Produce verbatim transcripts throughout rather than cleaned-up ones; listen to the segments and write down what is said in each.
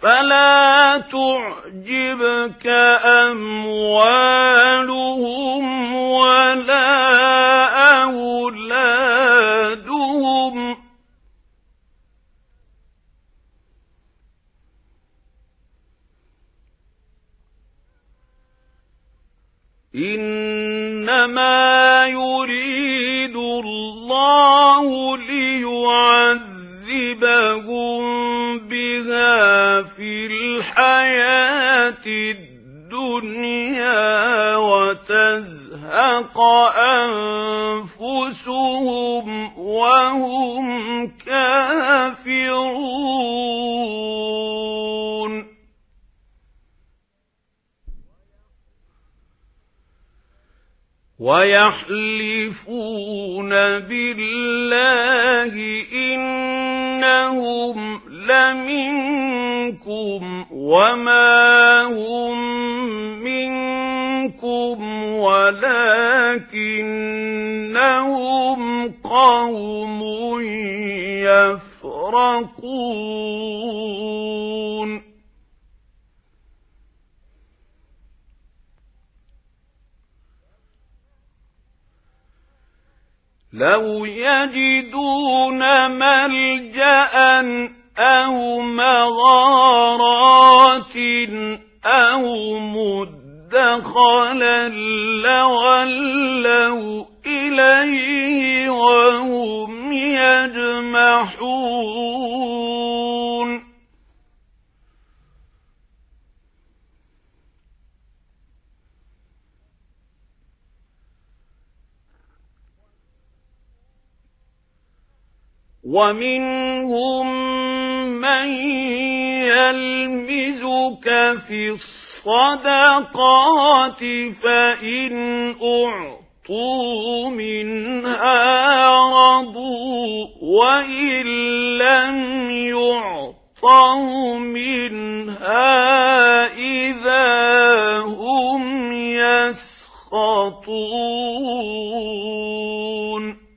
فلا تعجبك أموالهم ولا أولادهم إنما يريد الله ليعذبهم بها في الحياة الدنيا وتزهق أنفسهم وهم كافرون ويحلفون بالله إنهم لمنكم وما هم منكم ولكنهم قوم يفرقون لو يجدون ملجأ أو مغارات أو مدخلا لولوا إليه وهم يجمحون ومنهم من يلمزك في الصدقات فإن أعطوا منها رضوا وإن لم يعطوا منها إذا هم يسخطون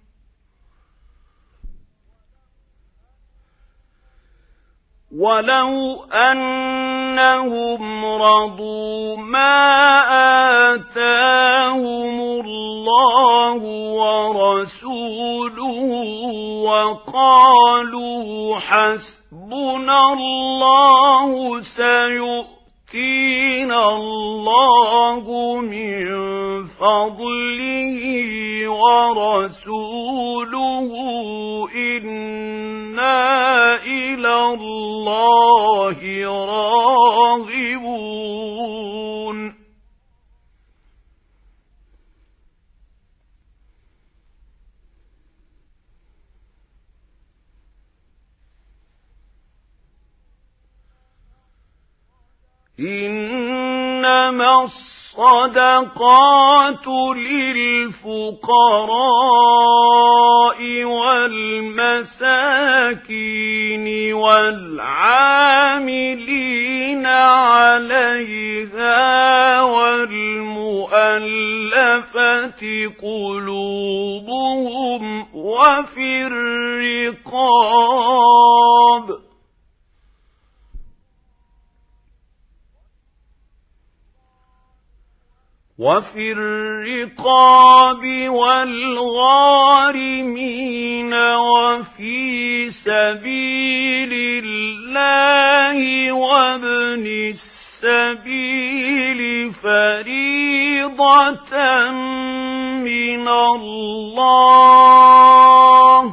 ولو أنهم رضوا ما آتاهم الله ورسوله وقالوا حسبنا الله سيؤتينا الله من فضله ورسوله إنا إلى الله راغبون إنما الصدقات للفقراء والمساكين والعاملين عليها والمؤلفة قلوبهم وفي الرقاب وفي الرقاب والغارمين وفي سبيل الله وابن السبيل فريضة من الله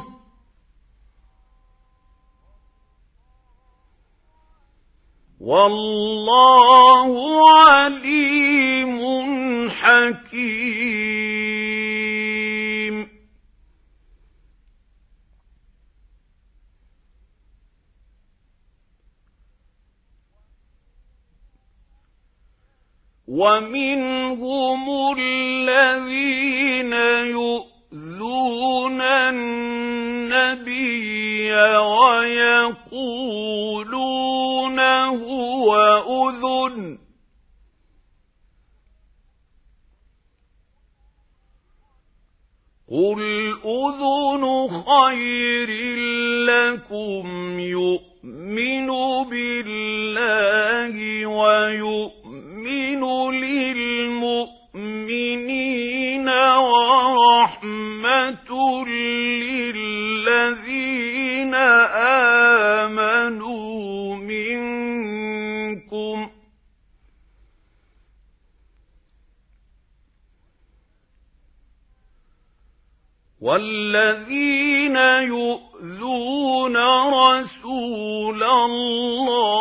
والله عليم حكيم ومنهم الذين يؤذون النبي ويقولون هو أذن قل أذن خير لكم يؤمن يؤمن بالله ويؤمن للمؤمنين ورحمة للذين آمنوا منكم والذين يؤذون رسول الله